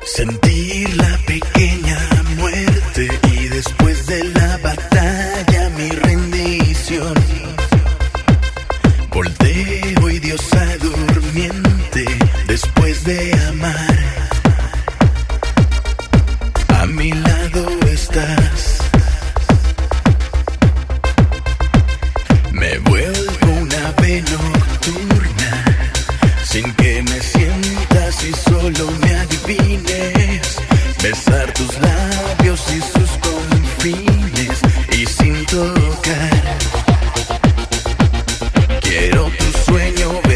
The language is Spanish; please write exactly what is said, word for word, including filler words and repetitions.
Sentir la pequeña muerte y después de la batalla mi rendición. Volteo y diosa durmiente después de amar. A mi lado estás. Me vuelvo una ave nocturna sin que me sientas y solo me adivines. Besar tus labios y sus confines y sin tocar. Quiero tu sueño